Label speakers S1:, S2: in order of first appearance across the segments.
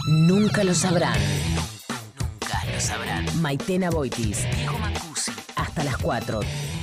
S1: Nunca lo sabrán. Nunca lo sabrán. Maitena Boitis, Diego Mancusi. Hasta las 4.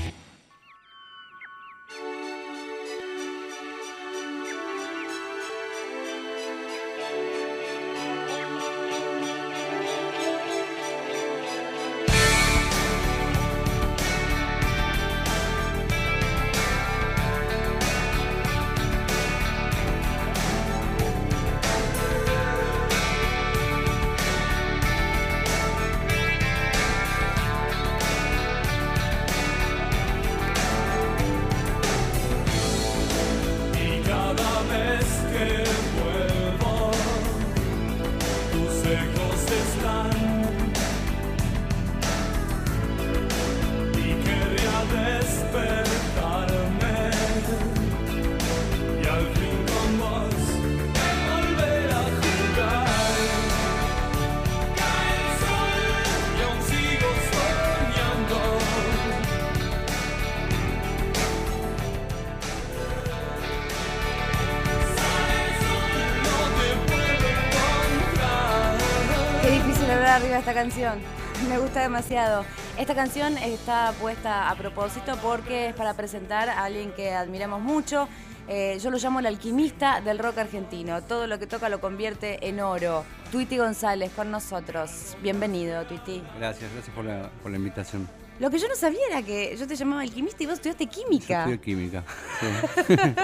S2: Arriba esta canción, me gusta demasiado. Esta canción está puesta a propósito porque es para presentar a alguien que admiramos mucho. Yo lo llamo el alquimista del rock argentino. Todo lo que toca lo convierte en oro. Tuiti González con nosotros. Bienvenido, Tuiti.
S3: Gracias por la invitación.
S2: Lo que yo no sabía era que yo te llamaba alquimista y vos estudiaste química.
S3: Yo estudié química, sí.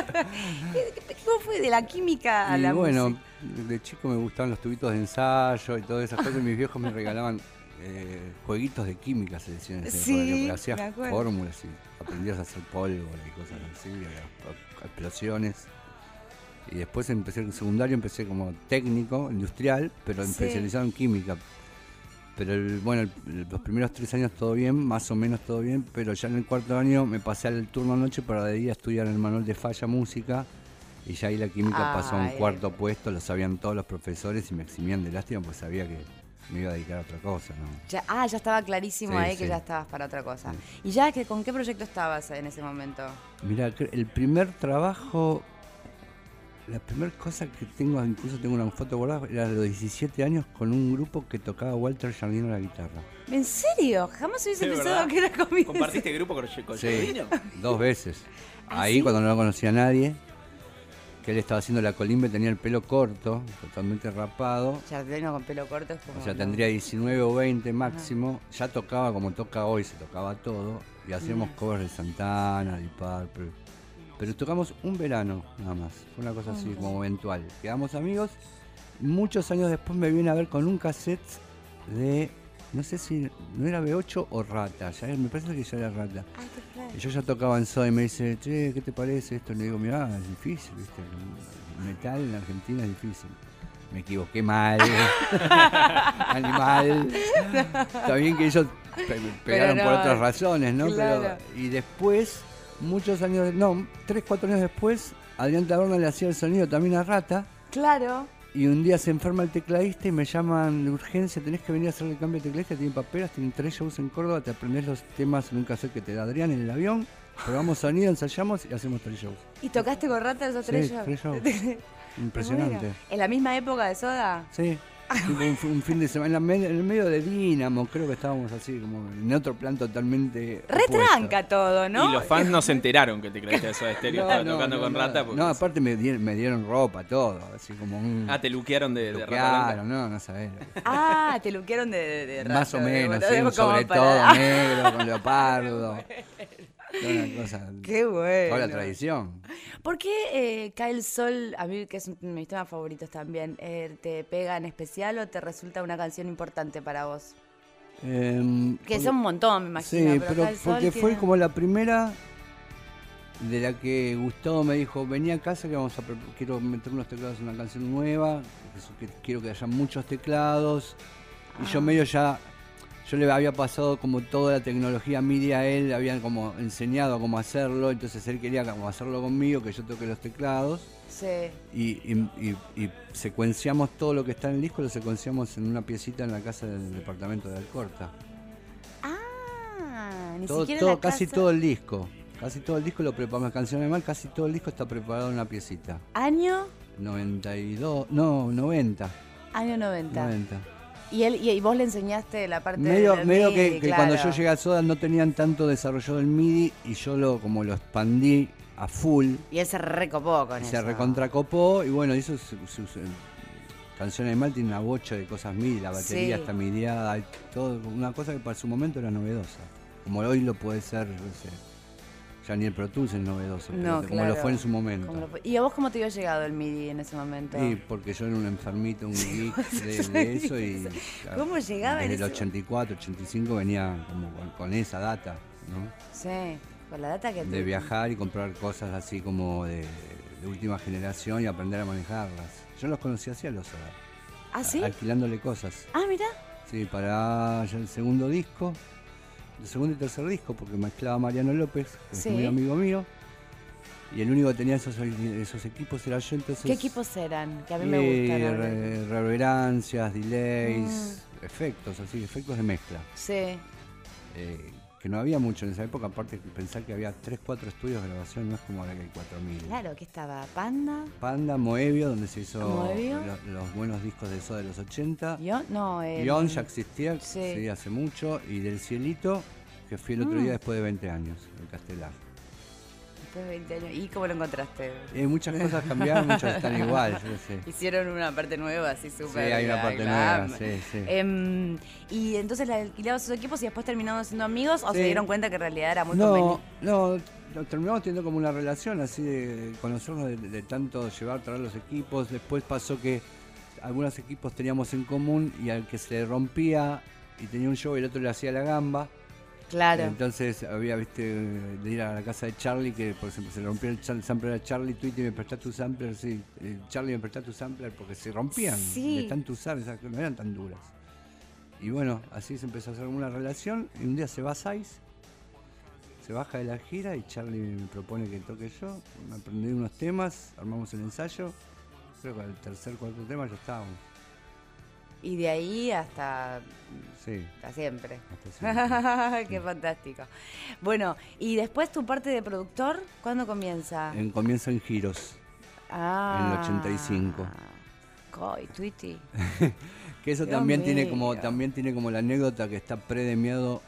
S2: ¿Cómo fue de la química a la música?
S3: Bueno, de chico me gustaban los tubitos de ensayo y todas esas cosas. Mis viejos me regalaban jueguitos de química, se decían en ese época, porque hacías fórmulas y aprendías a hacer pólvora y cosas así, explosiones. Y después empecé en secundario, empecé como técnico, industrial, pero especializado en química. Pero los primeros 3 años todo bien, más o menos todo bien, pero ya en el 4º año me pasé al turno noche para de día estudiar el manual de falla música y ya ahí la química pasó a un 4º puesto, lo sabían todos los profesores y me eximían de lástima porque sabía que me iba a dedicar a otra cosa, ¿no?
S2: Ya estaba clarísimo ahí que ya estabas para otra cosa. Sí. ¿Y ya con qué proyecto estabas en ese momento?
S3: Mira, el primer trabajo... La primera cosa que tengo, incluso tengo una foto guardada, era de los 17 años con un grupo que tocaba Walter Jardino la guitarra.
S2: ¿En serio? Jamás hubiese pensado que era conmigo.
S4: ¿Compartiste grupo con Jardino?
S3: 2 veces. Ahí
S2: ¿sí?
S3: Cuando no lo conocía a nadie, que él estaba haciendo la colimbe, tenía el pelo corto, totalmente rapado.
S2: Jardino con pelo corto es como...
S3: O sea, tendría 19 o 20 máximo. Ya tocaba como toca hoy, se tocaba todo. Y hacíamos covers de Santana, Deep Purple. Pero tocamos un verano nada más, fue una cosa así como eventual. Quedamos amigos, muchos años después me viene a ver con un cassette de, no sé si, no era B8 o Rata, me parece que ya era Rata. Y yo ya tocaba en Soda y me dice, che, ¿qué te parece esto? Le digo, mirá, es difícil, ¿viste? El metal en Argentina es difícil. Me equivoqué mal, animal. Está bien que ellos pegaron por otras razones, ¿no?
S2: Claro.
S3: Y después... Muchos años, 3, 4 años después, Adrián Taberna le hacía el sonido también a Rata.
S2: Claro.
S3: Y un día se enferma el tecladista y me llaman de urgencia, tenés que venir a hacer el cambio de tecladista, tienen paperas, tienen 3 shows en Córdoba, te aprendés los temas en un cassette que te da Adrián en el avión, probamos sonido, ensayamos y hacemos 3 shows.
S2: ¿Y tocaste con Rata esos 3 shows?
S3: 3 shows. Impresionante.
S2: ¿En la misma época de Soda?
S3: Sí. Un fin de semana en el medio de Dínamo, creo que estábamos así como en otro plan totalmente
S2: retranca todo, ¿no?
S4: Y los fans no se enteraron que el tecladista de Soda Stereo estaba tocando con Rata.
S3: No, aparte me dieron ropa, todo, así como un...
S4: te luquearon de Rata Blanca.
S3: No sabés.
S2: Te luquearon de Rata.
S3: Más o menos, sí, sobre todo negro, con leopardo. Una cosa.
S2: Qué bueno.
S3: Toda la tradición.
S2: ¿Por qué Cae el Sol, a mí que es uno de mis temas favoritos también, te pega en especial o te resulta una canción importante para vos? Que son un montón, me imagino.
S3: Sí, pero porque fue como la primera de la que Gustavo me dijo, vení a casa que quiero meter unos teclados en una canción nueva, que quiero que haya muchos teclados. Y yo medio ya... Yo le había pasado como toda la tecnología MIDI a él, le habían como enseñado cómo hacerlo, entonces él quería como hacerlo conmigo, que yo toque los teclados.
S2: Sí.
S3: Y secuenciamos todo lo que está en el disco, lo secuenciamos en una piecita en la casa del departamento de Alcorta.
S2: Ni
S3: todo,
S2: siquiera
S3: todo,
S2: en la
S3: casi
S2: casa.
S3: todo el disco. Casi todo el disco lo preparamos, canciones mal, casi todo el disco está preparado en una piecita.
S2: ¿Año?
S3: 92, no, 90.
S2: Año 90.
S3: 90.
S2: Y vos le enseñaste la parte
S3: Medio
S2: del MIDI,
S3: que
S2: claro.
S3: cuando yo llegué a Soda no tenían tanto desarrollado el MIDI y yo como lo expandí a full.
S2: Y él se recopó con eso.
S3: Se recontracopó y bueno, hizo Canción Animal tiene una bocha de cosas MIDI, la batería está midiada, todo, una cosa que para su momento era novedosa. Como hoy lo puede ser, no sé, ya ni el Pro Tools es novedoso,
S2: no,
S3: como lo fue en su momento.
S2: ¿Y a vos cómo te había llegado el MIDI en ese momento?
S3: Sí, porque yo era un enfermito, un geek de eso y...
S2: ¿Cómo llegaba
S3: desde
S2: en
S3: el 84, 85 venía como con esa data, ¿no?
S2: Sí, con la data que...
S3: De viajar y comprar cosas así como de última generación y aprender a manejarlas. Yo los conocí así a los Soda.
S2: ¿Ah, sí?
S3: Alquilándole cosas.
S2: Ah, mira.
S3: Sí, para ya el segundo disco, el segundo y tercer disco, porque mezclaba Mariano López, que es muy amigo mío. Y el único que tenía esos equipos era yo, entonces...
S2: ¿Qué equipos eran? Que a mí me gustan.
S3: Reverencias, delays, efectos de mezcla.
S2: Sí.
S3: Que no había mucho en esa época, aparte de pensar que había 3, 4 estudios de grabación, no es como ahora que hay 4.000.
S2: Claro, que estaba Panda,
S3: Moebio, donde se hizo los buenos discos de Soda de los 80. Ion ya existía, sí, hace mucho. Y Del Cielito, que fui el otro día después de 20 años, en Castelar.
S2: Después de 20 años. ¿Y cómo lo encontraste?
S3: Muchas cosas cambiaron, muchas están igual, yo no sé.
S2: Hicieron una parte nueva, así súper...
S3: Sí, hay una parte nueva, sí.
S2: Y entonces la alquilabas sus equipos y después terminaron siendo amigos, ¿o se dieron cuenta que en realidad era muy conveniente?
S3: No, terminamos teniendo como una relación así de conocernos, de tanto traer los equipos. Después pasó que algunos equipos teníamos en común y al que se rompía y tenía un show y el otro le hacía la gamba.
S2: Claro.
S3: Entonces había, de ir a la casa de Charlie, que por ejemplo se le rompió el sampler a Charlie, Tweety me prestás tu sampler, sí. Charlie me prestás tu sampler, porque se rompían de tanto usar, esas que no eran tan duras. Y bueno, así se empezó a hacer una relación y un día se va Saiz, se baja de la gira y Charlie me propone que toque yo, me aprendí unos temas, armamos el ensayo, creo que al tercer, cuarto tema ya estábamos.
S2: Y de ahí hasta siempre.
S3: Hasta siempre.
S2: Qué fantástico. Bueno, y después tu parte de productor, ¿cuándo comienza?
S3: Comienza en Giros, en el 85.
S2: Coy, Tweety.
S3: Que eso también tiene como la anécdota que está predemiado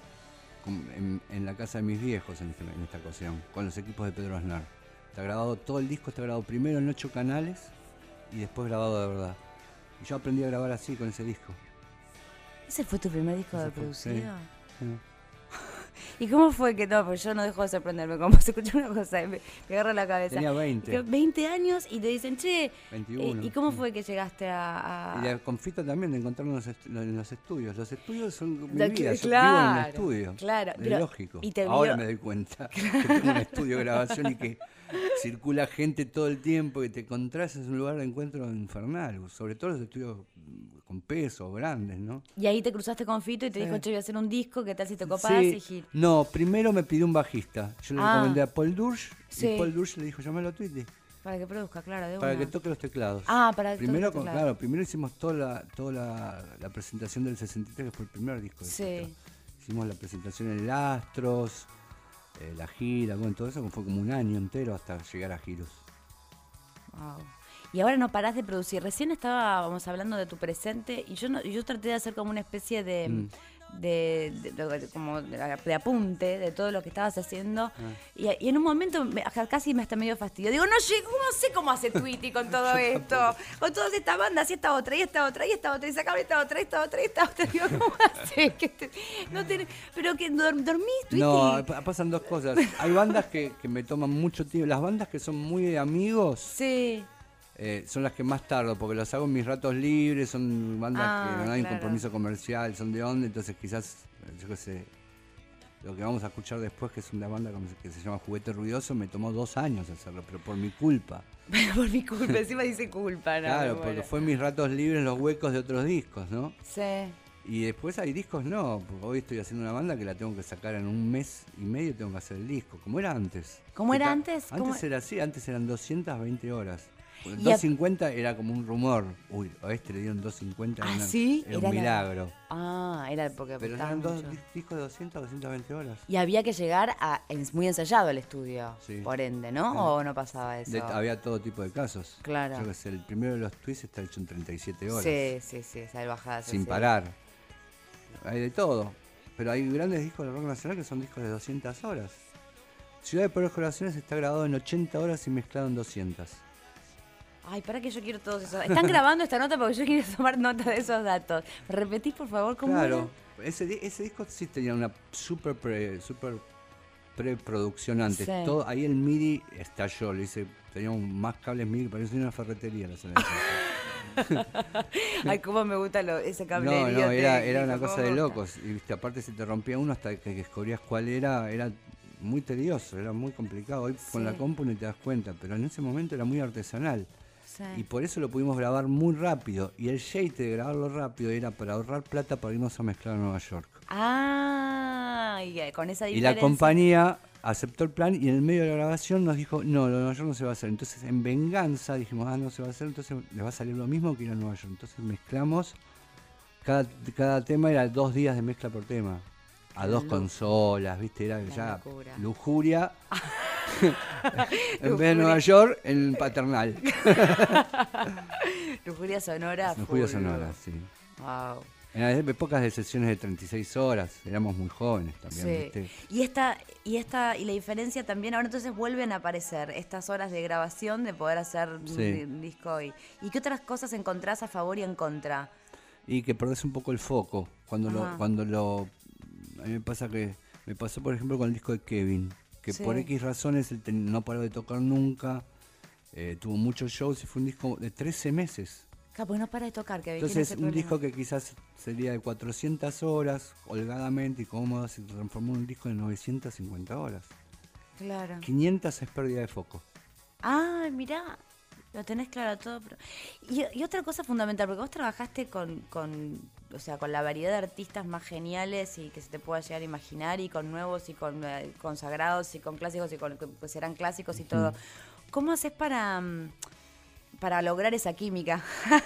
S3: en la casa de mis viejos en esta ocasión, con los equipos de Pedro Aznar. Está grabado, todo el disco está grabado primero en 8 canales y después grabado de verdad. Y yo aprendí a grabar así con ese disco.
S2: ¿Ese fue tu primer disco de producido?
S3: Sí.
S2: ¿Y cómo fue que no? Porque yo no dejo de sorprenderme. Como se escucha una cosa, me agarra la cabeza.
S3: Tenía 20.
S2: 20 años y te dicen, che.
S3: 21.
S2: ¿Y cómo fue que llegaste a...?
S3: Y con Fito también, de encontrarnos en los estudios. Los estudios son mi vida. Yo
S2: claro,
S3: vivo en un estudio.
S2: Claro.
S3: Es lógico.
S2: Y
S3: ahora me doy cuenta que tengo un estudio de grabación y que circula gente todo el tiempo y te encontrás en un lugar de encuentro infernal. Sobre todo los estudios con peso, grandes, ¿no?
S2: Y ahí te cruzaste con Fito y te dijo, che, voy a hacer un disco, ¿qué tal si te copás?
S3: Sí. No, primero me pidió un bajista. Yo le recomendé a Paul Dursch y Paul Dursch le dijo, llámalo a Tweety.
S2: Para que produzca, claro,
S3: para que toque los teclados.
S2: Para que
S3: primero toque los teclados. Claro, primero hicimos toda la presentación del 63, que fue el primer disco de Fito. Hicimos la presentación en el Astros, la gira, bueno, todo eso fue como un año entero hasta llegar a Giros.
S2: Wow. Y ahora no parás de producir. Recién estábamos hablando de tu presente y yo traté de hacer como una especie de apunte de todo lo que estabas haciendo. Y en un momento casi hasta medio fastidio. Digo, no sé cómo hace Tweety con todo esto. Con todas estas bandas, y esta otra, y esta otra, y esta otra, y sacame esta otra, y esta otra, y esta otra. Digo, ¿cómo hace? Pero que dormís, Tweety.
S3: No, pasan dos cosas. Hay bandas que me toman mucho tiempo. Las bandas que son muy amigos.
S2: Sí.
S3: Son las que más tardo, porque las hago en mis ratos libres, son bandas que no hay un compromiso comercial, son de onda, entonces quizás, yo qué sé, lo que vamos a escuchar después, que es una banda que se llama Juguete Ruidoso, me tomó 2 años hacerlo, pero por mi culpa.
S2: Por mi culpa, encima dice culpa, ¿no?
S3: Claro, porque fue en mis ratos libres los huecos de otros discos, ¿no?
S2: Sí.
S3: Y después hay discos, no, porque hoy estoy haciendo una banda que la tengo que sacar en 1 mes y medio, tengo que hacer el disco, como era antes.
S2: ¿Cómo era antes?
S3: Antes era así, antes eran 220 horas. 250 era como un rumor. Uy, a este le dieron 250.
S2: ¿Sí?
S3: Era un milagro.
S2: Era porque...
S3: Pero eran dos discos de 200, 220 horas.
S2: Y había que llegar muy ensayado al estudio, por ende, ¿no? Sí. ¿O no pasaba eso?
S3: Había todo tipo de casos.
S2: Claro.
S3: Yo que sé, el primero de los twists está hecho en 37 horas.
S2: Sí, salvajadas.
S3: Sin parar. Hay de todo. Pero hay grandes discos de rock nacional que son discos de 200 horas. Ciudad de Pobres Corazones está grabado en 80 horas y mezclado en 200.
S2: Ay, para que yo quiero todos esos. Están grabando esta nota porque yo quiero tomar nota de esos datos. ¿Me repetís, por favor, cómo
S3: Claro, ese disco sí tenía una super preproducción antes. Sí. Todo, ahí el MIDI estalló, le hice, teníamos más cables MIDI, parecía una ferretería la sala.
S2: Ay, cómo me gusta ese cable.
S3: No, era una cosa de locos. Y viste, aparte se te rompía uno hasta que descubrías cuál era muy tedioso, era muy complicado. Hoy con la compu no te das cuenta, pero en ese momento era muy artesanal. Sí. Y por eso lo pudimos grabar muy rápido. Y el jeite de grabarlo rápido era para ahorrar plata para irnos a mezclar a Nueva York.
S2: Y con esa diferencia.
S3: Y la compañía aceptó el plan y en el medio de la grabación nos dijo, no, Nueva York no se va a hacer. Entonces, en venganza, dijimos, no se va a hacer, entonces les va a salir lo mismo que ir a Nueva York. Entonces mezclamos, cada tema era 2 días de mezcla por tema. A 2 consolas, ¿viste? Era ya locura. Lujuria. En vez de Nueva York, en Paternal.
S2: Lujuria sonora.
S3: Lujuria sonora, sí.
S2: Wow.
S3: En las épocas de sesiones de 36 horas, éramos muy jóvenes también, ¿viste?
S2: Y la diferencia también, ahora entonces vuelven a aparecer estas horas de grabación de poder hacer un disco. ¿Y qué otras cosas encontrás a favor y en contra?
S3: Y que perdés un poco el foco. A mí me pasó, por ejemplo, con el disco de Kevin, que por X razones él no paró de tocar nunca, tuvo muchos shows y fue un disco de 13 meses.
S2: Claro, pues no para de tocar, Kevin.
S3: Entonces, un disco que quizás sería de 400 horas, holgadamente y cómodo, se transformó en un disco de 950 horas.
S2: Claro.
S3: 500 es pérdida de foco.
S2: Mirá. Lo tenés claro todo. Pero... Y otra cosa fundamental, porque vos trabajaste con la variedad de artistas más geniales y que se te pueda llegar a imaginar, y con nuevos y con consagrados y con clásicos y con que pues serán clásicos y todo. ¿Cómo haces para lograr esa química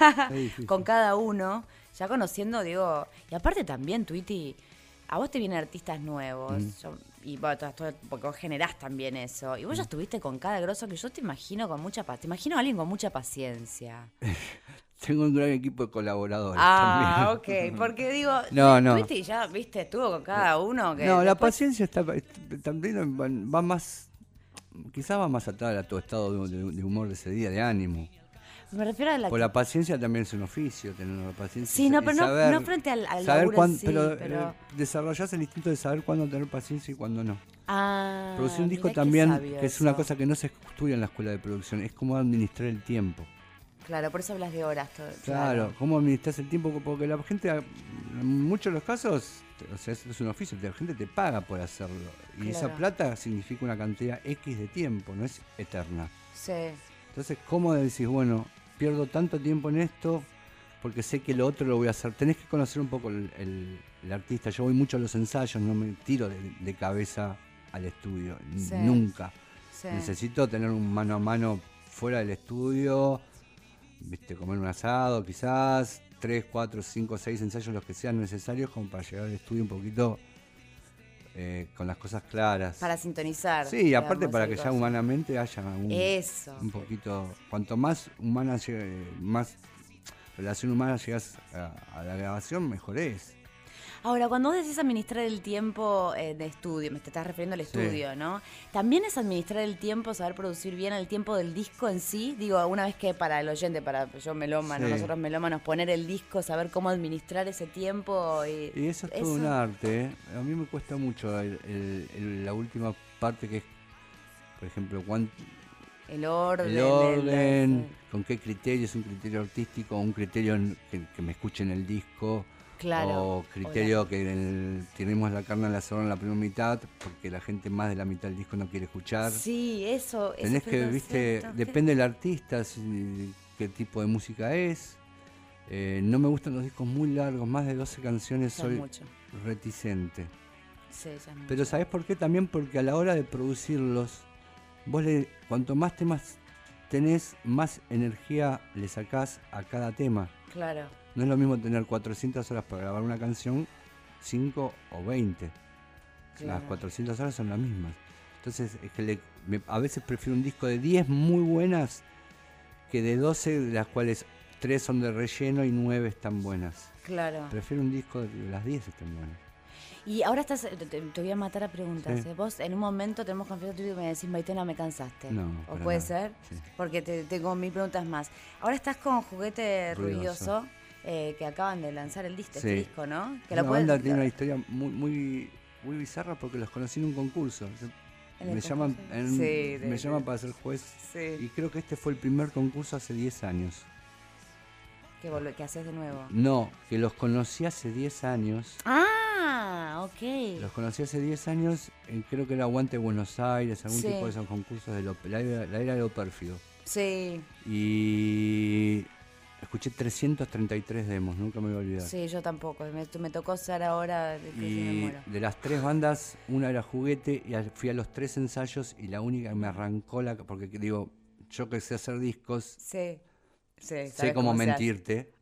S2: con cada uno? Ya conociendo, digo, y aparte también, Tweety, a vos te vienen artistas nuevos, y bueno, porque vos generás también eso, y vos ya estuviste con cada grosso que yo te imagino con mucha paciencia. Te imagino a alguien con mucha paciencia.
S3: Tengo un gran equipo de colaboradores también.
S2: Ok, porque digo, Tweety ya, viste, estuvo con cada uno.
S3: La paciencia también va más, quizás va más atrás a tu estado de humor de ese día, de ánimo.
S2: Me refiero a la...
S3: Por la paciencia también es un oficio, tener una paciencia.
S2: Sí, pero no frente al laburo en sí,
S3: pero desarrollás el instinto de saber cuándo tener paciencia y cuándo no. Producir un disco también, que es una cosa que no se estudia en la escuela de producción, es cómo administrar el tiempo.
S2: Claro, por eso hablas de horas.
S3: Claro, cómo administras el tiempo, porque la gente, en muchos de los casos, es un oficio, la gente te paga por hacerlo. Y esa plata significa una cantidad X de tiempo, no es eterna.
S2: Sí.
S3: Entonces, ¿cómo decís, bueno, pierdo tanto tiempo en esto porque sé que lo otro lo voy a hacer? Tenés que conocer un poco el artista. Yo voy mucho a los ensayos, no me tiro de cabeza al estudio, nunca. Sí. Necesito tener un mano a mano fuera del estudio, comer un asado quizás, 3, 4, 5, 6 ensayos, los que sean necesarios, como para llegar al estudio un poquito con las cosas claras.
S2: Para sintonizar.
S3: Sí, y aparte para que ya humanamente haya un poquito. Cuanto más humana más relación humana llegas a la grabación, mejor es.
S2: Ahora, cuando vos decís administrar el tiempo de estudio, te estás refiriendo al estudio, ¿no? ¿También es administrar el tiempo, saber producir bien el tiempo del disco en sí? Digo, una vez que para el oyente, para yo melómano, nosotros melómanos, poner el disco, saber cómo administrar ese tiempo.
S3: Y eso es todo un arte, ¿eh? A mí me cuesta mucho la última parte, que es, por ejemplo,
S2: el orden,
S3: con qué criterio, es un criterio artístico, un criterio que me escuche en el disco.
S2: Claro,
S3: o criterio que tenemos la carne al asador en la primera mitad, porque la gente más de la mitad del disco no quiere escuchar.
S2: Sí, eso.
S3: Tenés que, depende del artista, qué tipo de música es. No me gustan los discos muy largos, más de 12 canciones soy reticente.
S2: Sí,
S3: pero ¿sabés por qué? También porque a la hora de producirlos, cuanto más temas tenés, más energía le sacás a cada tema.
S2: Claro.
S3: No es lo mismo tener 400 horas para grabar una canción, 5 o 20. Claro. Las 400 horas son las mismas. Entonces, es que a veces prefiero un disco de 10 muy buenas que de 12, de las cuales 3 son de relleno y 9 están buenas.
S2: Claro.
S3: Prefiero un disco de las 10 están buenas.
S2: Y ahora estás, te voy a matar a preguntas.
S3: Sí.
S2: Vos en un momento tenemos confianza tuyo y me decís, Maitena, me cansaste.
S3: No.
S2: ¿O puede ser? Sí. Porque tengo 1000 preguntas más. Ahora estás con Juguete Ruidoso, que acaban de lanzar este disco, ¿no? Que
S3: la banda tiene una historia muy bizarra porque los conocí en un concurso. Me llaman para ser juez. Sí. Y creo que este fue el primer concurso hace 10 años.
S2: ¿Que haces de nuevo?
S3: No, que los conocí hace 10 años.
S2: Ah, ok.
S3: Los conocí hace 10 años, creo que era Aguante Buenos Aires, algún tipo de esos concursos de la era de lo pérfido.
S2: Sí.
S3: Y escuché 333 demos, nunca me voy a olvidar.
S2: Sí, yo tampoco, me tocó ser ahora de que me muero.
S3: De las 3 bandas, una era Juguete, y fui a los 3 ensayos y la única que me arrancó porque digo, yo que sé hacer discos...
S2: Sí.
S3: Sé cómo mentirte.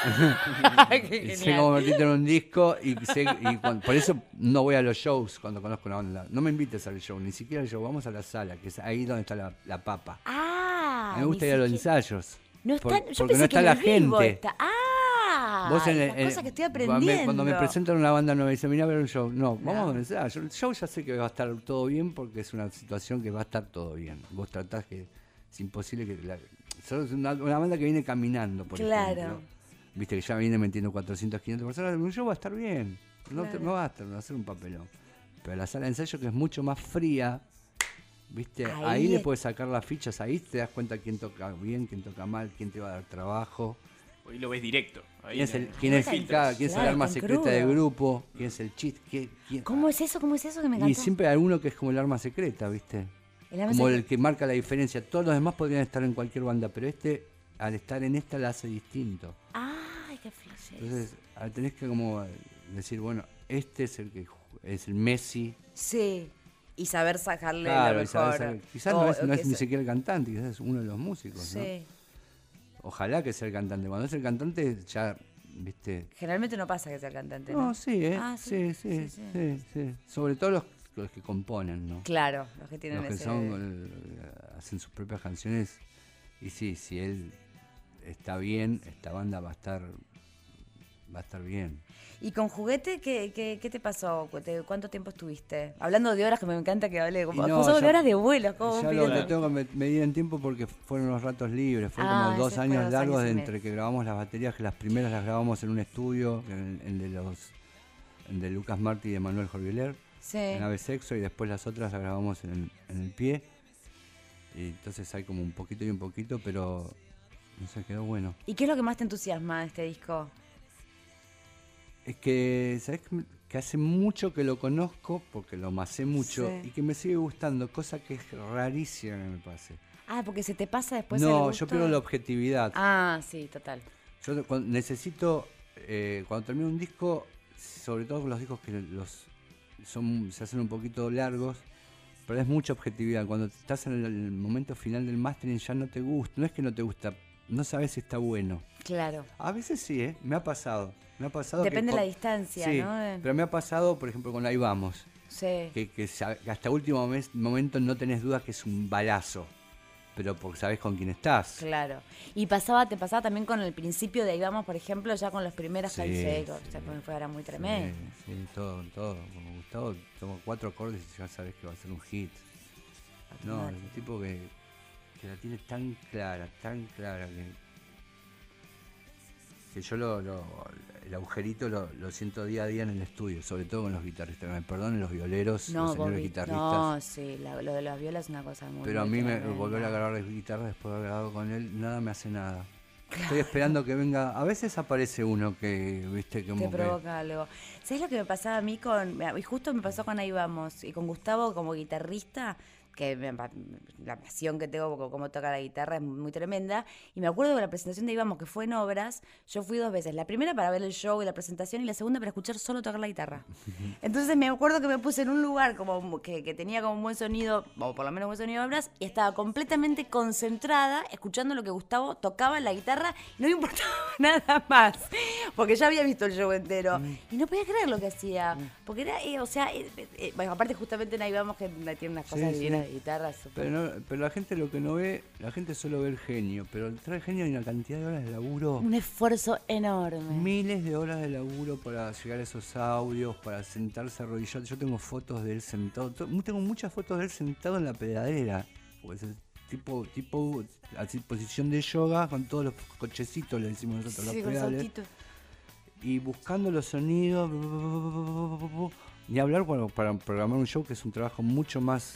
S3: Sé cómo mentirte en un disco por eso no voy a los shows cuando conozco una banda. No me invites al show, ni siquiera al show. Vamos a la sala, que es ahí donde está la papa.
S2: A
S3: mí me gusta ir a los ensayos.
S2: No está,
S3: porque no está la gente.
S2: Está.
S3: Vos
S2: cosa que estoy aprendiendo.
S3: Cuando me presentan una banda nueva y dicen, mirá a ver un show. No, vamos a un ensayo. El show ya sé que va a estar todo bien porque es una situación que va a estar todo bien. Vos tratás que es imposible que... Sos una banda que viene caminando, por ejemplo. Viste que ya viene metiendo 400, 500 personas. Un show va a estar bien. No va a hacer un papelón. Pero la sala de ensayo, que es mucho más fría, viste, ahí le puedes sacar las fichas. Ahí te das cuenta quién toca bien, quién toca mal, quién te va a dar trabajo.
S4: Hoy lo ves directo.
S3: ¿Quién es el arma secreta del grupo? ¿Quién es el chiste?
S2: ¿Cómo es eso? ¿Cómo es eso que me encanta?
S3: Y siempre hay uno que es como el arma secreta, viste. Como el que marca la diferencia. Todos los demás podrían estar en cualquier banda, pero al estar en esta, la hace distinto.
S2: ¡Ay, qué flashes!
S3: Entonces, tenés que como decir, bueno, este es el Messi.
S2: Sí, y saber sacarle lo mejor.
S3: Quizás no es ni siquiera el cantante, quizás es uno de los músicos, sí. ¿No? Ojalá que sea el cantante. Cuando es el cantante, ya, viste...
S2: Generalmente no pasa que sea el cantante,
S3: ¿no? Sí. Sobre todo los que componen, ¿no?
S2: Claro, los que tienen
S3: hacen sus propias canciones. Y sí, si él está bien, esta banda va a estar bien.
S2: ¿Y con Juguete qué te pasó? ¿Cuánto tiempo estuviste? Hablando de horas, que me encanta que hable. Puso de horas de vuelo.
S3: Ya lo tengo que medir en tiempo porque fueron los ratos libres. Fue como 2 años largos entre que grabamos las baterías, que las primeras las grabamos en un estudio, el de Lucas Martí y de Manuel Jorviler.
S2: Sí.
S3: En Ave Sexo, y después las otras las grabamos en el pie. Y entonces hay como un poquito y un poquito, pero no sé, quedó bueno.
S2: ¿Y qué es lo que más te entusiasma de este disco?
S3: Es que, ¿sabes? Que hace mucho que lo conozco, porque lo masé mucho, y que me sigue gustando, cosa que es rarísima que me pase.
S2: Porque se te pasa después
S3: el
S2: gusto.
S3: No, yo pierdo la objetividad.
S2: Sí, total.
S3: Yo necesito, cuando termino un disco, sobre todo con los discos que se hacen un poquito largos, pero es mucha objetividad. Cuando estás en el momento final del mastering ya no te gusta. No es que no te gusta, no sabes si está bueno.
S2: Claro.
S3: A veces sí, me ha pasado.
S2: Depende de la distancia,
S3: sí,
S2: ¿no?
S3: Pero me ha pasado, por ejemplo, con Ahí Vamos.
S2: Sí.
S3: Que hasta último momento no tenés dudas que es un balazo. Pero porque sabés con quién estás.
S2: Claro. Y te pasaba también con el principio de Ahí Vamos, por ejemplo, ya con los primeros calcegos. Era muy tremendo.
S3: Sí, todo. Como Gustavo, toma 4 acordes y ya sabés que va a ser un hit. No, es un tipo que la tiene tan clara que yo el agujerito lo siento día a día en el estudio, sobre todo con los guitarristas. Me perdonen los violeros, los señores guitarristas.
S2: No, sí, lo de las violas es una cosa muy...
S3: Pero a mí volver a grabar las guitarras después de haber grabado con él, nada me hace nada. Claro. Estoy esperando que venga. A veces aparece uno que, viste, como
S2: te provoca algo. ¿Sabes lo que me pasaba a mí y justo me pasó con Ahí Vamos, y con Gustavo como guitarrista? que la pasión que tengo por cómo toca la guitarra es muy tremenda. Y me acuerdo que la presentación de Íbamos, que fue en Obras, yo fui 2 veces. La primera para ver el show y la presentación, y la segunda para escuchar solo tocar la guitarra. Entonces me acuerdo que me puse en un lugar como que tenía como un buen sonido, o por lo menos un buen sonido de Obras, y estaba completamente concentrada escuchando lo que Gustavo tocaba en la guitarra, y no me importaba nada más, porque ya había visto el show entero. Y no podía creer lo que hacía, porque era, bueno, aparte justamente en Ahí Vamos, que tiene unas cosas divinas de guitarra.
S3: Pero la gente lo que no ve, la gente solo ve el genio, pero detrás del genio hay una cantidad de horas de laburo.
S2: Un esfuerzo enorme.
S3: Miles de horas de laburo para llegar a esos audios, para sentarse arrodillado. Yo tengo fotos de él sentado, tengo muchas fotos de él sentado en la pedadera, pues es tipo así, posición de yoga, con todos los cochecitos, le decimos nosotros, los pedales. Y buscando los sonidos, ni hablar para programar un show, que es un trabajo mucho más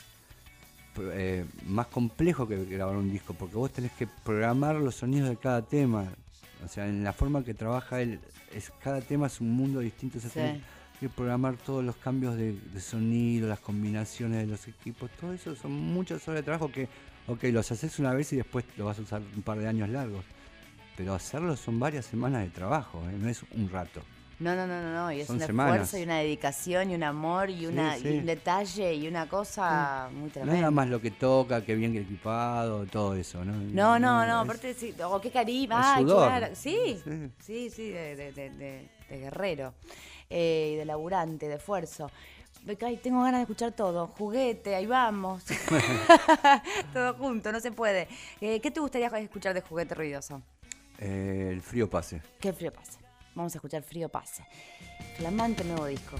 S3: complejo que grabar un disco, porque vos tenés que programar los sonidos de cada tema. O sea, en la forma que trabaja él, cada tema es un mundo distinto. O sea, tenés que programar todos los cambios de sonido, las combinaciones de los equipos, todo eso son muchas horas de trabajo que, los haces una vez y después lo vas a usar un par de años largos. Pero hacerlo son varias semanas de trabajo, no es un rato.
S2: No, y es un
S3: semanas.
S2: Esfuerzo y una dedicación y un amor y, y un detalle y una cosa muy tremenda.
S3: Nada más lo que toca, que bien equipado, todo eso, ¿no?
S2: No, aparte sí, qué carisma, claro. Sí, de guerrero, y de laburante, de esfuerzo. Ay, tengo ganas de escuchar todo, Juguete, Ahí Vamos, todo junto, no se puede. ¿Qué te gustaría escuchar de Juguete Ruidoso?
S3: El Frío Pase.
S2: ¿Qué Frío Pase? Vamos a escuchar Frío Pase. Flamante nuevo disco.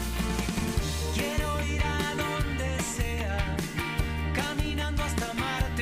S5: Quiero ir a donde sea, caminando hasta Marte.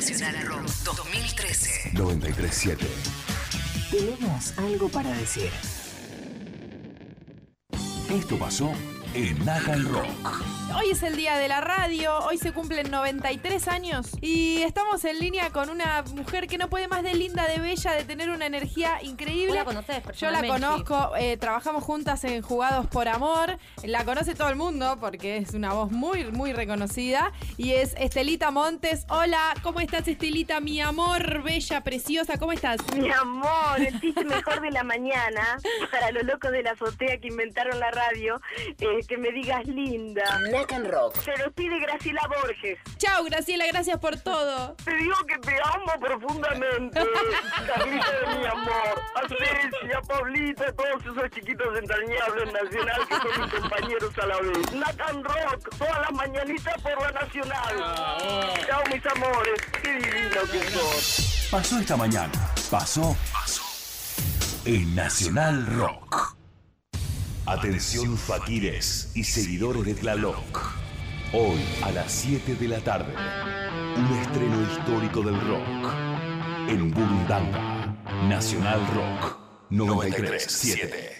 S1: Nacional Rock 2013.
S5: 93.7.
S1: Tenemos algo para decir.
S5: Esto pasó en Nacan Rock.
S6: Hoy es el día de la radio, hoy se cumplen 93 años y estamos en línea con una mujer que no puede más de linda, de bella, de tener una energía increíble.
S2: ¿Vos la conocés
S6: Yo la
S2: personalmente?
S6: conozco, trabajamos juntas en Jugados por Amor, la conoce todo el mundo porque es una voz muy, muy reconocida y es Estelita Montes. Hola, ¿cómo estás, Estelita, mi amor, bella, preciosa? ¿Cómo estás?
S7: Mi amor, el chiste mejor de la mañana para los locos de la azotea que inventaron la radio, que me digas linda.
S1: Nacan Rock.
S7: Se despide Graciela Borges.
S6: Chao, Graciela, gracias por todo.
S7: Te digo que te amo profundamente, Carlita de mi amor. A Ceci, a Pablito, a todos esos chiquitos entrañables Nacional que son mis compañeros a la vez. Nacan Rock, todas las mañanitas por la Nacional. Chao, mis amores, qué divino que sos.
S5: Pasó esta mañana. Pasó en Nacional Rock. Atención faquires y seguidores de Tlaloc. Hoy a las 7 de la tarde, un estreno histórico del rock. En Burundanga, Nacional Rock 93.7.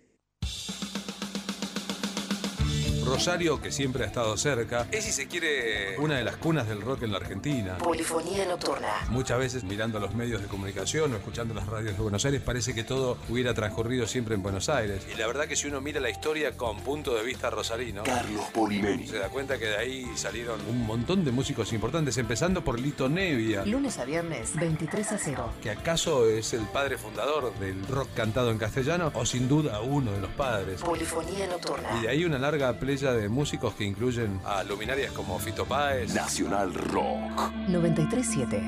S8: Rosario, que siempre ha estado cerca, es, si se quiere, una de las cunas del rock en la Argentina.
S1: Polifonía nocturna.
S8: Muchas veces, mirando los medios de comunicación o escuchando las radios de Buenos Aires, parece que todo hubiera transcurrido siempre en Buenos Aires. Y la verdad que si uno mira la historia con punto de vista rosarino,
S5: Carlos Polimeni.
S8: se da cuenta que de ahí salieron un montón de músicos importantes, empezando por Lito Nevia,
S1: Lunes a viernes, 23-0.
S8: que acaso es el padre fundador del rock cantado en castellano, o sin duda uno de los padres.
S1: Polifonía nocturna.
S8: Y de ahí una larga playa de músicos que incluyen a luminarias como Fito Páez,
S5: Nacional Rock.
S1: 93-7.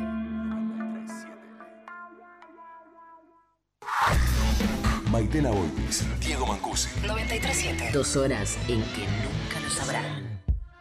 S5: Maitena Boitis, Diego Mancusi.
S1: 93-7. 2 horas en que nunca lo sabrán.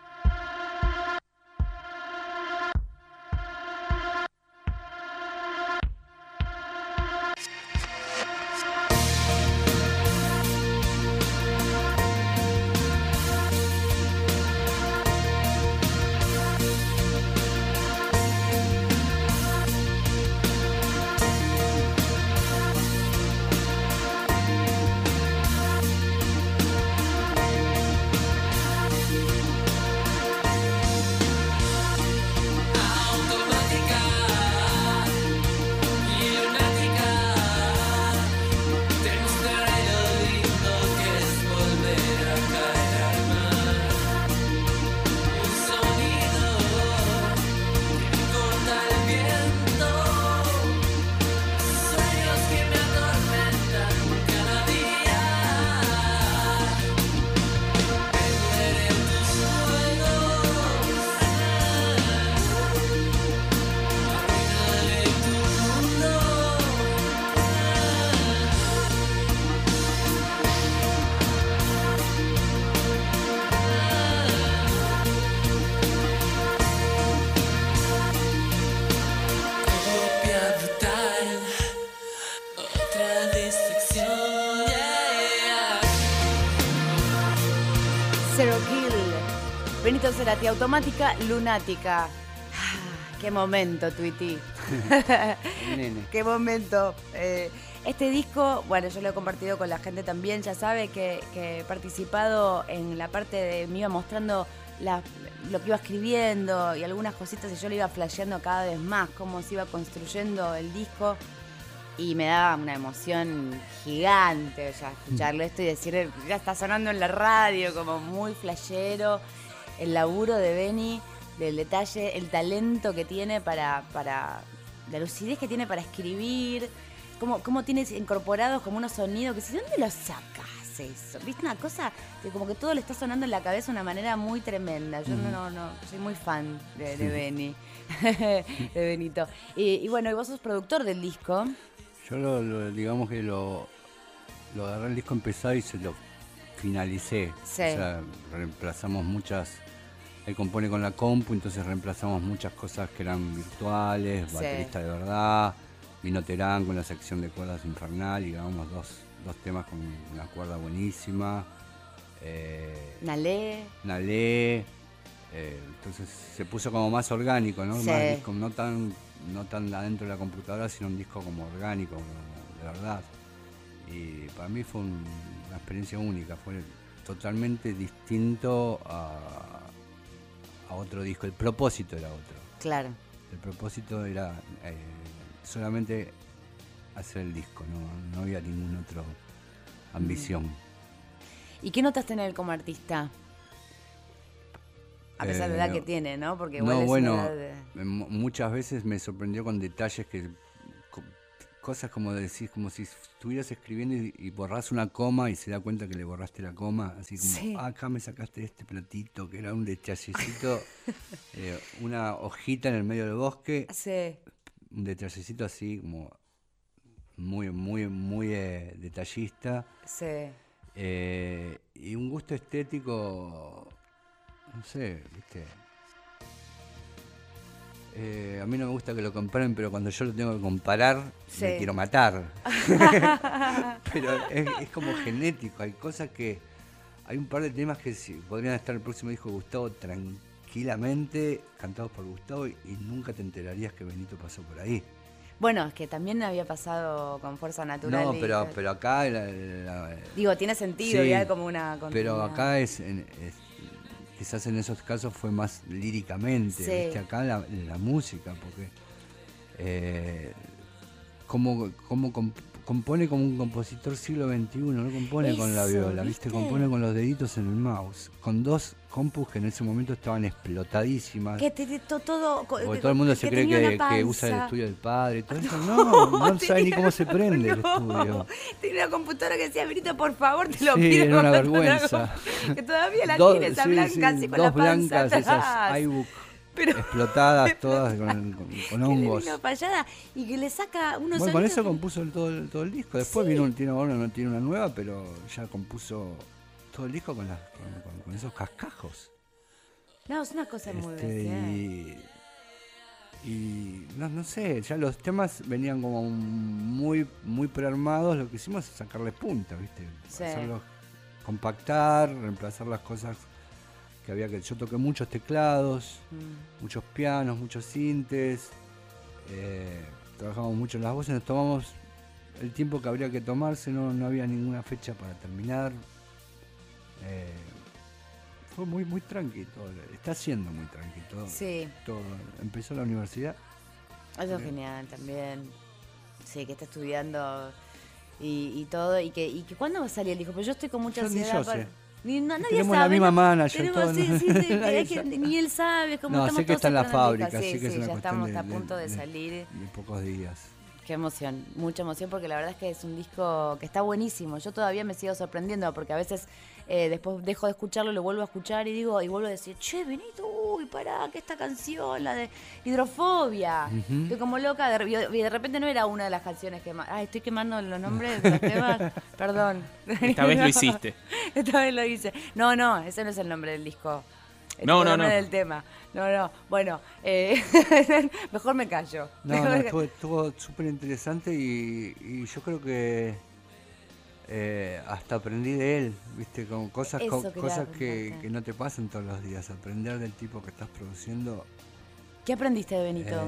S2: Zero Kill. Benito Cerati, Automática Lunática. Ah, qué momento, Tweety.
S3: Nene.
S2: Qué momento. Este disco, bueno, yo lo he compartido con la gente también, ya sabe que he participado en la parte de, me iba mostrando lo que iba escribiendo y algunas cositas y yo lo iba flasheando cada vez más, cómo se iba construyendo el disco y me daba una emoción gigante, o sea, escucharlo esto y decir, ya está sonando en la radio, como muy flashero, el laburo de Benny, del detalle, el talento que tiene para la lucidez que tiene para escribir, cómo tiene incorporados como unos sonidos que si ¿dónde los sacas eso? ¿Viste una cosa? Que como que todo le está sonando en la cabeza de una manera muy tremenda. Yo no soy muy fan de Benny, de Benito. Y bueno, y vos sos productor del disco.
S3: Yo digamos que lo agarré el disco empezado y se lo finalicé.
S2: Sí.
S3: O sea, reemplazamos muchas. Él compone con la compu, entonces reemplazamos muchas cosas que eran virtuales,
S2: Sí.
S3: baterista de verdad. Vino Terán con la sección de cuerdas infernal y grabamos dos temas con una cuerda buenísima.
S2: Nalé.
S3: Nalé. Entonces se puso como más orgánico, ¿no?
S2: Sí.
S3: Más disco, no tan adentro de la computadora, sino un disco como orgánico, como de verdad. Y para mí fue una experiencia única, fue totalmente distinto a otro disco. El propósito era otro.
S2: Claro.
S3: El propósito era solamente hacer el disco, no había ninguna otra ambición.
S2: ¿Y qué notas tener como artista? A pesar de la edad que tiene, ¿no? Porque igual
S3: muchas veces me sorprendió con detalles cosas como decís, como si estuvieras escribiendo y borrás una coma y se da cuenta que le borraste la coma, así como, acá me sacaste este platito, que era un detallecito, una hojita en el medio del bosque, un detallecito así como muy, muy, muy detallista.
S2: Sí.
S3: Y un gusto estético, no sé, ¿viste? A mí no me gusta que lo comparen, pero cuando yo lo tengo que comparar, me quiero matar. Pero es como genético, hay cosas que... Hay un par de temas que podrían estar en el próximo disco de Gustavo tranquilamente, cantados por Gustavo, y nunca te enterarías que Benito pasó por ahí.
S2: Bueno, es que también había pasado con Fuerza Natural.
S3: No, pero acá...
S2: digo, tiene sentido, ya como una...
S3: Pero acá quizás en esos casos fue más líricamente, ¿viste? Acá la música, porque compone como un compositor siglo XXI, no compone con la viola, ¿viste? Compone con los deditos en el mouse, con dos compus que en ese momento estaban explotadísimas. Porque todo el mundo se cree que usa el estudio del padre y todo eso. No sabe ni cómo se prende el estudio.
S2: Tenía una computadora que decía, Benito, por favor, te lo pido.
S3: Era una vergüenza.
S2: Que todavía la tiene, esa blanca, así con la panza
S3: blancas, esas iBook. Explotadas todas con hongos.
S2: Fallada, y que le saca unos
S3: sonidos. Con eso compuso todo el disco. Después tiene una nueva, pero ya compuso todo el disco con esos cascajos.
S2: No, es una cosa muy bestia.
S3: Y no sé, ya los temas venían como muy, muy prearmados. Lo que hicimos es sacarle punta, ¿viste? Hacerlos compactar, reemplazar las cosas que había que... Yo toqué muchos teclados, muchos pianos, muchos sintes, trabajamos mucho en las voces, nos tomamos el tiempo que habría que tomarse, no había ninguna fecha para terminar. Fue muy, muy tranqui todo, está siendo muy tranqui todo.
S2: Sí.
S3: Todo. Empezó la universidad.
S2: Eso es genial también. Sí, que está estudiando y todo, y que ¿cuándo va a salir el disco? Pero yo estoy con mucha ansiedad. Nadie
S3: tenemos
S2: sabe,
S3: la misma manager.
S2: Ni él sabe cómo estamos.
S3: Sé que está en la fábrica.
S2: Sí,
S3: que
S2: ya estamos a punto de salir.
S3: De pocos días.
S2: Qué emoción, mucha emoción, porque la verdad es que es un disco que está buenísimo. Yo todavía me sigo sorprendiendo, porque a veces después dejo de escucharlo, lo vuelvo a escuchar y vuelvo a decir, che, Benito, uy, pará, que esta canción, la de Hidrofobia. Estoy como loca, y de repente no era una de las canciones que más... estoy quemando los nombres de los temas, perdón.
S4: Esta vez lo hiciste.
S2: Esta vez lo hice. No, ese no es el nombre del disco.
S4: No.
S2: Del tema. No. Bueno, mejor me callo.
S3: Estuvo súper interesante y yo creo que hasta aprendí de él, ¿viste? Con cosas que no te pasan todos los días. Aprender del tipo que estás produciendo.
S2: ¿Qué aprendiste de Benito?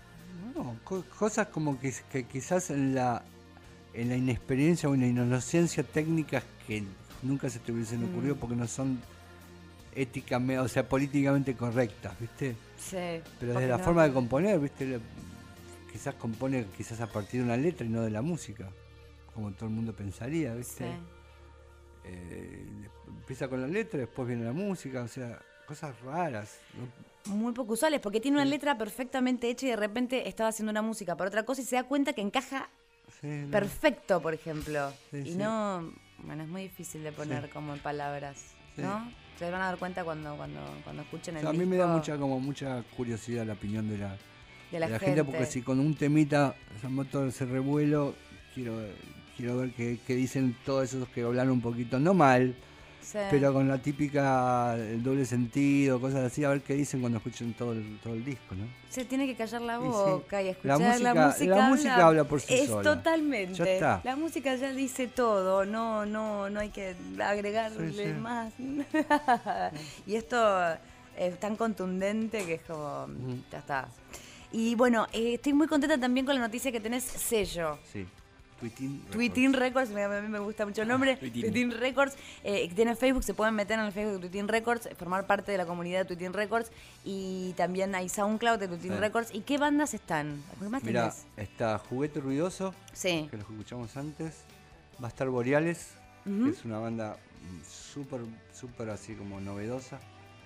S3: Cosas como que quizás en la inexperiencia o en la inocencia técnicas que nunca se te hubiesen ocurrido porque no son éticamente, o sea, políticamente correctas, ¿viste?
S2: Sí.
S3: Pero desde la forma de componer, ¿viste? Quizás compone a partir de una letra y no de la música, como todo el mundo pensaría, ¿viste? Sí. Empieza con la letra, después viene la música, o sea, cosas raras, ¿no?
S2: Muy poco usuales, porque tiene una letra perfectamente hecha y de repente estaba haciendo una música para otra cosa y se da cuenta que encaja perfecto, por ejemplo. Es muy difícil de poner como en palabras, ¿no? Se van a dar cuenta cuando escuchen el disco.
S3: A mí me da mucha curiosidad la opinión de la gente, porque si con un temita todo ese revuelo, quiero ver qué dicen todos esos que hablan un poquito, no mal, pero con la típica el doble sentido, cosas así, a ver qué dicen cuando escuchen todo el disco, ¿no?
S2: Se tiene que callar la boca y escuchar la música
S3: habla por sí sola.
S2: Totalmente.
S3: Ya está.
S2: La música ya dice todo, no hay que agregarle más. Y esto Es tan contundente que es como, ya está. Y bueno, estoy muy contenta también con la noticia que tenés sello.
S3: Sí.
S2: Tweetin Records, a mí me gusta mucho el nombre. Tweetin Records, tiene Facebook, se pueden meter en el Facebook de Tweetin Records, formar parte de la comunidad de Tweetin Records, y también hay SoundCloud de Tweetin Records. ¿Y qué bandas están?
S3: Mira, está Juguete Ruidoso, que los escuchamos antes. Va a estar Boreales, que es una banda súper así como novedosa.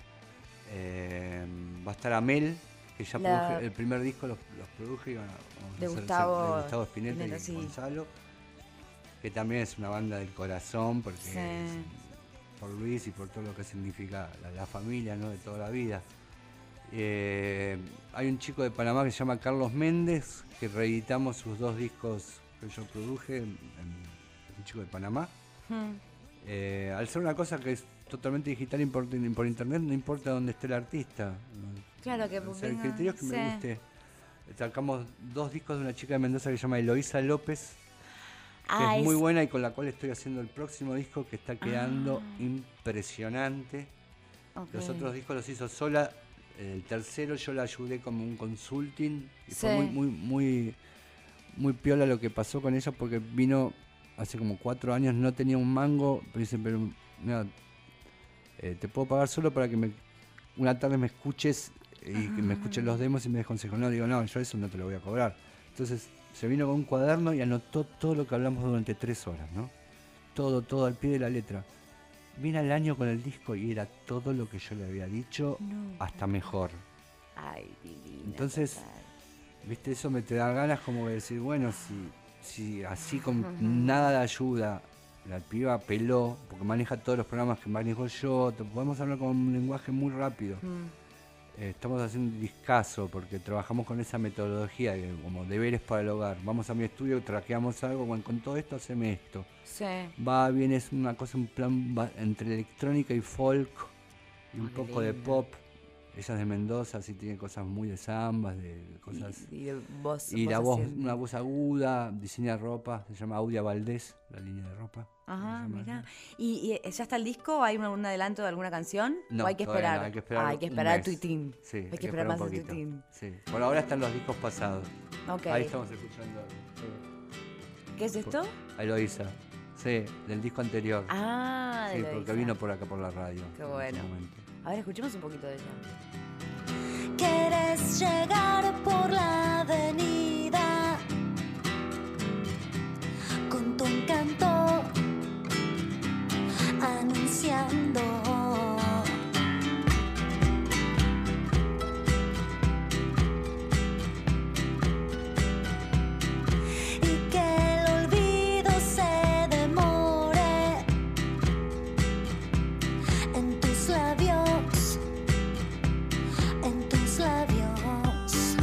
S3: Va a estar Amel, que ya produje, el primer disco los produje
S2: de Gustavo
S3: Spinetta y Gonzalo, que también es una banda del corazón, porque es por Luis y por todo lo que significa la familia, ¿no? De toda la vida. Hay un chico de Panamá que se llama Carlos Méndez, que reeditamos sus 2 discos que yo produje, un chico de Panamá. Al ser una cosa que es totalmente digital y por internet, no importa dónde esté el artista.
S2: Claro que
S3: o sea, el criterio es que me guste. Sacamos 2 discos de una chica de Mendoza que se llama Eloísa López, que es muy buena y con la cual estoy haciendo el próximo disco, que está quedando impresionante. Los otros discos los hizo sola. El tercero yo la ayudé como un consulting y fue muy piola lo que pasó con ella, porque vino hace como 4 años, no tenía un mango, pero dice, pero mira, te puedo pagar solo para que una tarde me escuches y que me escuches los demos y me des consejos. No, digo, no, yo eso no te lo voy a cobrar. Entonces se vino con un cuaderno y anotó todo lo que hablamos durante 3 horas, ¿no? Todo al pie de la letra. Vine al año con el disco y era todo lo que yo le había dicho, hasta mejor.
S2: Ay, divina.
S3: Entonces, viste, eso me te da ganas como de decir, bueno, si así con nada de ayuda la piba peló, porque maneja todos los programas que manejo yo, podemos hablar con un lenguaje muy rápido. Estamos haciendo un discazo porque trabajamos con esa metodología de como deberes para el hogar. Vamos a mi estudio, traqueamos algo, con todo esto haceme esto. Va bien, es una cosa, un plan entre electrónica y folk y un poco de pop. Ella es de Mendoza, sí, tiene cosas muy de zambas, de cosas.
S2: Y de voz.
S3: Y la voz, una voz aguda, diseña ropa, se llama Audia Valdés, la línea de ropa.
S2: Ajá, mira. ¿Y ya está el disco? ¿Hay un adelanto de alguna canción?
S3: No,
S2: ¿o hay que esperar?
S3: No, hay que esperar.
S2: Hay que esperar a Tweetin.
S3: Sí,
S2: hay que esperar más a Tweetin.
S3: Sí. Por ahora están los discos pasados.
S2: Okay.
S3: Ahí estamos escuchando.
S2: ¿Qué es esto?
S3: Eloísa. Sí, del disco anterior.
S2: Ah,
S3: sí, porque vino por acá por la radio.
S2: Qué bueno. A ver, escuchemos un poquito de ella.
S9: Quieres llegar por la avenida con tu encanto anunciando y que el olvido se demore en tus labios, en tus labios.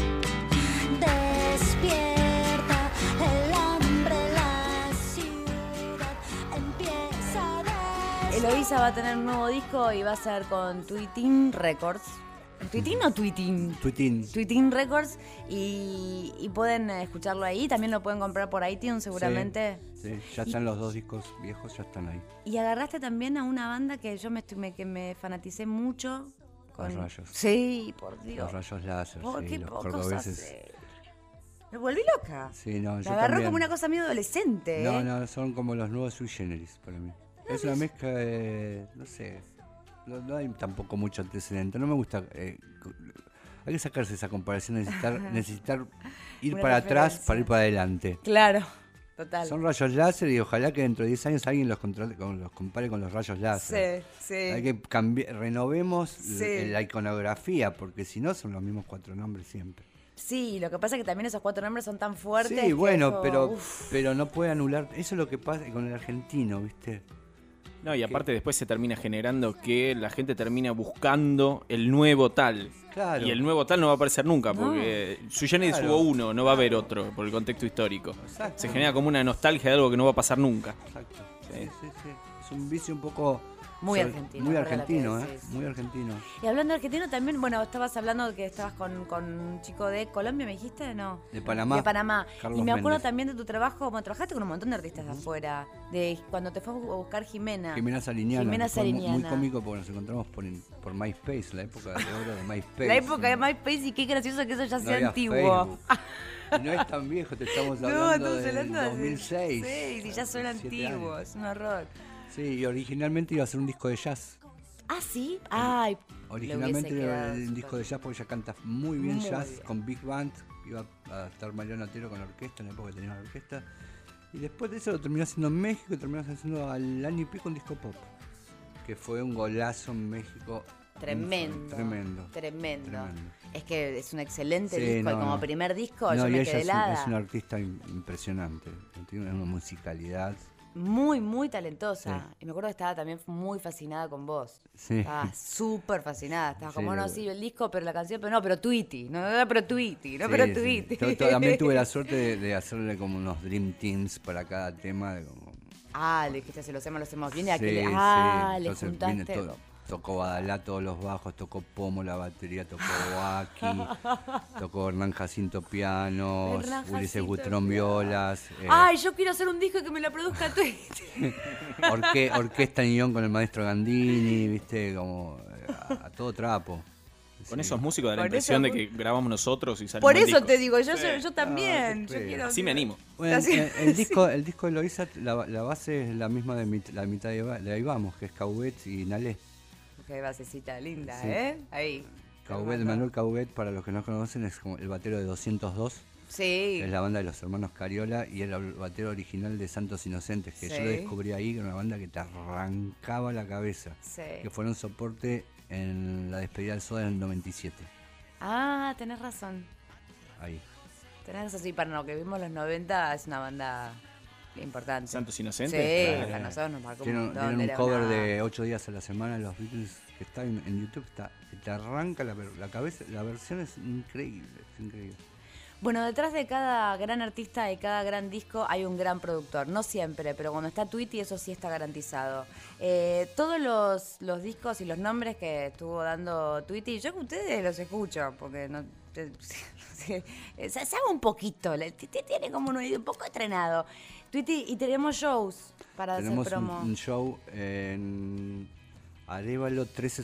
S9: Despierta el hambre, la ciudad empieza a
S2: Eloísa va a tener un nuevo disco y va a ser con Tweetin Records. ¿Tweetin o Tweetin? Tweetin Records, y pueden escucharlo ahí. También lo pueden comprar por iTunes seguramente.
S3: Sí, ya están los 2 discos viejos, ya están ahí.
S2: Y agarraste también a una banda que yo me fanaticé mucho.
S3: Los Rayos.
S2: Sí, por Dios.
S3: Los Rayos Láser,
S2: sí,
S3: los cordobeses.
S2: Me volví loca.
S3: Sí, no,
S2: me
S3: yo
S2: agarró
S3: también.
S2: como una cosa medio adolescente.
S3: No, son como los nuevos Sui Generis para mí. Es una mezcla de, no sé, no hay tampoco mucho antecedente. No me gusta, hay que sacarse esa comparación, necesitar ir
S2: una
S3: para
S2: referencia.
S3: atrás para ir para adelante.
S2: Claro, total.
S3: Son rayos láser y ojalá que dentro de 10 años alguien los compare con los rayos láser.
S2: Sí.
S3: Hay que renovemos la iconografía, porque si no son los mismos 4 nombres siempre.
S2: Sí, lo que pasa es que también esos 4 nombres son tan fuertes.
S3: Sí, bueno,
S2: eso,
S3: pero no puede anular. Eso es lo que pasa con el argentino, ¿viste?
S4: No, y aparte después se termina generando que la gente termina buscando el nuevo tal.
S3: Claro.
S4: Y el nuevo tal no va a aparecer nunca, porque Sui Generis hubo uno, no va a haber otro, por el contexto histórico.
S3: Exacto.
S4: Se genera como una nostalgia de algo que no va a pasar nunca.
S3: Exacto. Sí. Es un vicio un poco...
S2: Muy argentino.
S3: Muy argentino,
S2: sí.
S3: Muy argentino.
S2: Y hablando de argentino también, bueno, estabas hablando de que estabas con un chico de Colombia, ¿me dijiste? No.
S3: De Panamá.
S2: De Panamá.
S3: Carlos
S2: y me acuerdo
S3: Méndez.
S2: también de tu trabajo, como trabajaste con un montón de artistas de afuera, de cuando te fue a buscar Jimena.
S3: Jimena Sariñana.
S2: Jimena
S3: Fue muy
S2: Sariñana.
S3: cómico porque nos encontramos por MySpace, la época de oro de MySpace.
S2: La época de MySpace, y qué gracioso que eso ya
S3: No
S2: sea
S3: había
S2: antiguo.
S3: Facebook. Y no es tan viejo, te estamos hablando del 2006.
S2: Sí, sí, ya son
S3: 7
S2: antiguos,
S3: años.
S2: es un horror.
S3: Sí, y originalmente iba a ser un disco de jazz.
S2: Ah, ¿sí? Ay,
S3: Originalmente
S2: le hubiese
S3: era
S2: quedado
S3: un disco de jazz porque ella canta muy bien
S2: Muy
S3: jazz
S2: bien.
S3: con Big Band. Iba a estar Mariano Otero con la orquesta, en la época que tenía la orquesta. Y después de eso lo terminó haciendo en México y terminó haciendo al año y pico un disco pop. Que fue un golazo en México.
S2: Tremendo.
S3: Tremendo.
S2: Es que es un excelente
S3: Sí,
S2: disco.
S3: no,
S2: y como
S3: no.
S2: primer disco,
S3: No,
S2: yo
S3: y
S2: me
S3: ella
S2: quedé helada.
S3: es una artista impresionante. Tiene una musicalidad.
S2: Muy, muy talentosa.
S3: Sí.
S2: Y me acuerdo que estaba también muy fascinada con vos.
S3: Sí.
S2: Estaba súper fascinada. Estaba
S3: Sí,
S2: como, no,
S3: lo-
S2: sí, el disco, pero la canción, pero no, pero Tweety. No, pero Tweety. No,
S3: Sí,
S2: pero
S3: sí.
S2: Tweety.
S3: También tuve la suerte de hacerle como unos Dream Teams para cada tema. Como,
S2: Ah, le dijiste, se lo hacemos bien. Y
S3: sí,
S2: aquí le
S3: sí.
S2: Entonces,
S3: Entonces
S2: juntaste.
S3: vine tocó Badalá todos los bajos, tocó Pomo la batería, tocó Aki, tocó Hernán Jacinto pianos,
S2: Hernán
S3: Ulises
S2: Jacinto
S3: Butrón
S2: piano.
S3: violas,
S2: Ay, yo quiero hacer un disco que me lo produzca Tweety.
S3: orquesta Niñón con el maestro Gandini, viste, como a todo trapo.
S4: Con
S3: Sí.
S4: esos músicos da la
S2: Con
S4: impresión de
S2: esos
S4: que grabamos nosotros y sale
S2: Por
S4: un
S2: eso
S4: disco.
S2: te digo, yo
S4: Sí.
S2: también.
S3: qué
S2: Yo
S3: feo.
S2: quiero.
S4: Así me animo.
S3: Bueno,
S2: Así-
S3: el disco de Loíza, la base es la misma de la mitad de Ahí Vamos, que es Cauvet y Nalé.
S2: Qué basecita linda,
S3: Sí.
S2: Ahí.
S3: Cauvet, Manuel Cauvet, para los que no conocen, es como el batero de 202.
S2: Sí.
S3: Es la banda de los hermanos Cariola y era el batero original de Santos Inocentes, que
S2: Sí.
S3: yo lo descubrí ahí, que era una banda que te arrancaba la cabeza.
S2: Sí.
S3: Que fueron soporte en la despedida del Soda en el 97.
S2: Ah, tenés razón.
S3: Ahí.
S2: Tenés razón, sí, para lo que vimos los 90 es una banda importante.
S4: Santos
S2: Sí,
S4: Inocentes.
S2: para nosotros nos marcó un
S3: Tienen
S2: montón.
S3: un
S2: era
S3: cover
S2: una-
S3: de 8 días a la semana de los Beatles que está en YouTube, que te arranca la cabeza. La versión es increíble, es increíble.
S2: Bueno, detrás de cada gran artista y cada gran disco hay un gran productor. No siempre, pero cuando está Tweety eso sí está garantizado. Todos los discos y los nombres que estuvo dando Tweety, yo que ustedes los escucho, porque no... sabe un poquito, tiene como un oído un poco entrenado. Tweety, y tenemos shows para
S3: Tenemos
S2: hacer promo.
S3: un show en Arévalo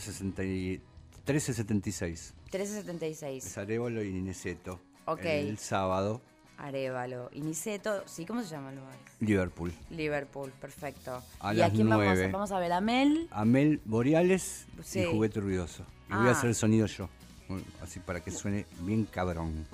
S3: 1376.
S2: 1376.
S3: Es Arévalo y Niceto.
S2: Ok.
S3: El sábado,
S2: Arévalo, Niceto, sí, ¿cómo se llama el lugar?
S3: Liverpool.
S2: Liverpool, perfecto.
S3: A
S2: ¿Y
S3: las
S2: a quién
S3: 9.
S2: vamos a ver? ¿A Mel?
S3: Amel Boreales
S2: Sí.
S3: y Juguete Ruidoso. Y voy a
S2: Ah.
S3: hacer el sonido yo. Así para que suene bien cabrón.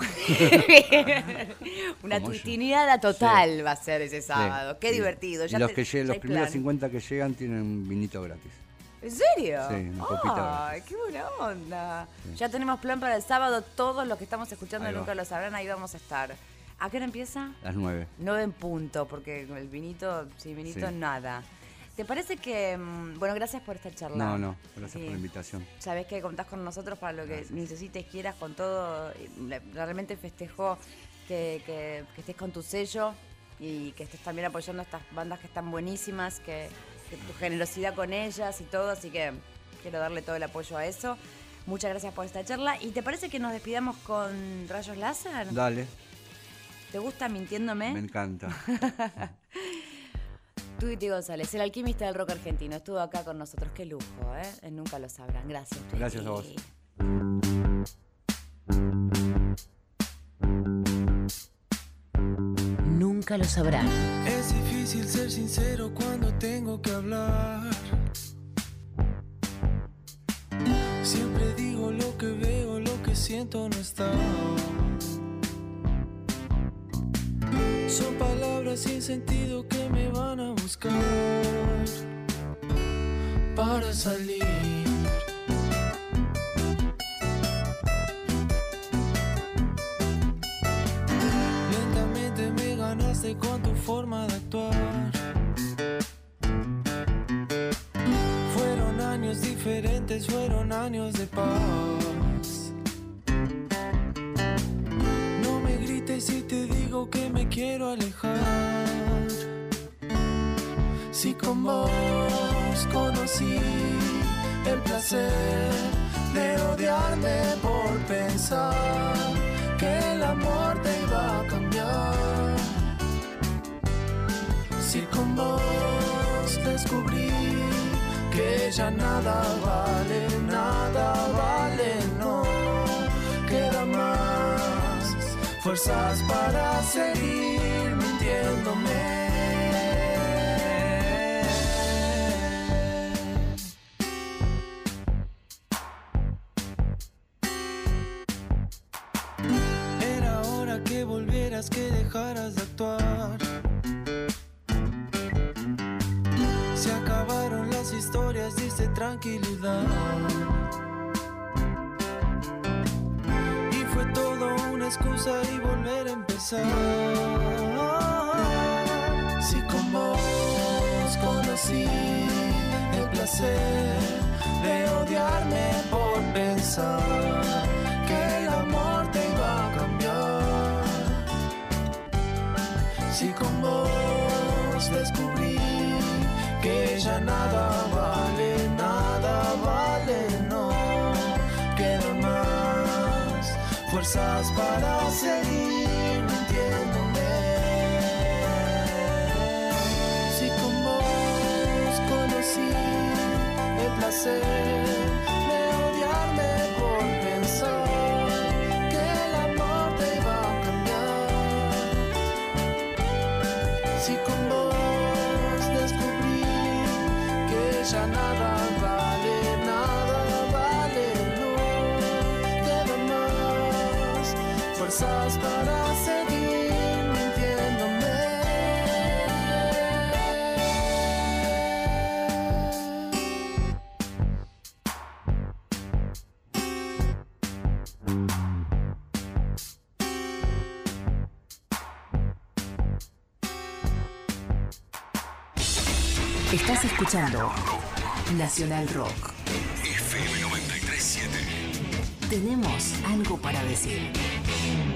S2: Una
S3: Como yo.
S2: tuitiniada total va a ser ese sábado.
S3: Sí,
S2: Qué
S3: sí.
S2: divertido.
S3: Y
S2: Ya
S3: los
S2: te-
S3: que
S2: ya
S3: lleguen, los
S2: hay
S3: primeros
S2: plan.
S3: 50 que llegan tienen un vinito gratis.
S2: ¿En serio?
S3: Sí, una copita
S2: Ay, qué buena onda. Ya tenemos plan para el sábado. Todos los que estamos escuchando
S3: Ahí va.
S2: nunca lo sabrán. Ahí vamos a estar. ¿A qué hora empieza?
S3: Las 9.
S2: 9 en punto, porque con el vinito, sin vinito,
S3: Sí.
S2: nada. ¿Te parece que, bueno, gracias por esta charla?
S3: No, gracias
S2: Sí.
S3: por la invitación.
S2: Sabés que contás con nosotros para lo que
S3: Gracias.
S2: necesites, quieras, con todo. Realmente festejo que estés con tu sello y que estés también apoyando a estas bandas que están buenísimas, que tu generosidad con ellas y todo, así que quiero darle todo el apoyo a eso. Muchas gracias por esta charla. ¿Y te parece que nos despidamos con Rayos Láser?
S3: Dale,
S2: ¿Te gusta Mintiéndome?
S3: me encanta.
S2: Tweety González, el alquimista del rock argentino, estuvo acá con nosotros. Qué lujo, ¿eh? Nunca lo sabrán. Gracias, Tweety.
S3: Gracias a vos.
S1: Nunca lo sabrán.
S10: Es difícil ser sincero cuando tengo que hablar. Siempre digo lo que veo, lo que siento no está. Son palabras sin sentido que me van a buscar para salir. Lentamente me ganaste con tu forma de actuar. Fueron años diferentes, fueron años de paz. No me grites si te digo que me quiero alejar. Si con vos conocí el placer de odiarme por pensar que el amor te iba a cambiar. Si con vos descubrí que ya nada vale, no queda más fuerzas para seguir mintiéndome. Que volvieras, que dejaras de actuar. Se acabaron las historias, dice tranquilidad. Y fue todo una excusa y volver a empezar. Si con vos conocí el placer de odiarme por pensar que el amor te iba a cambiar. Si con vos descubrí que ya nada vale, no quedan más fuerzas para seguir mintiéndome. Si con vos conocí el placer de odiarme por pensar que el amor te iba a cambiar. Si con vos descubrí que ya nada vale, no quedan más fuerzas para seguir mintiéndome.
S1: Estás escuchando Nacional Rock.
S5: FM 93.7.
S1: Tenemos algo para decir.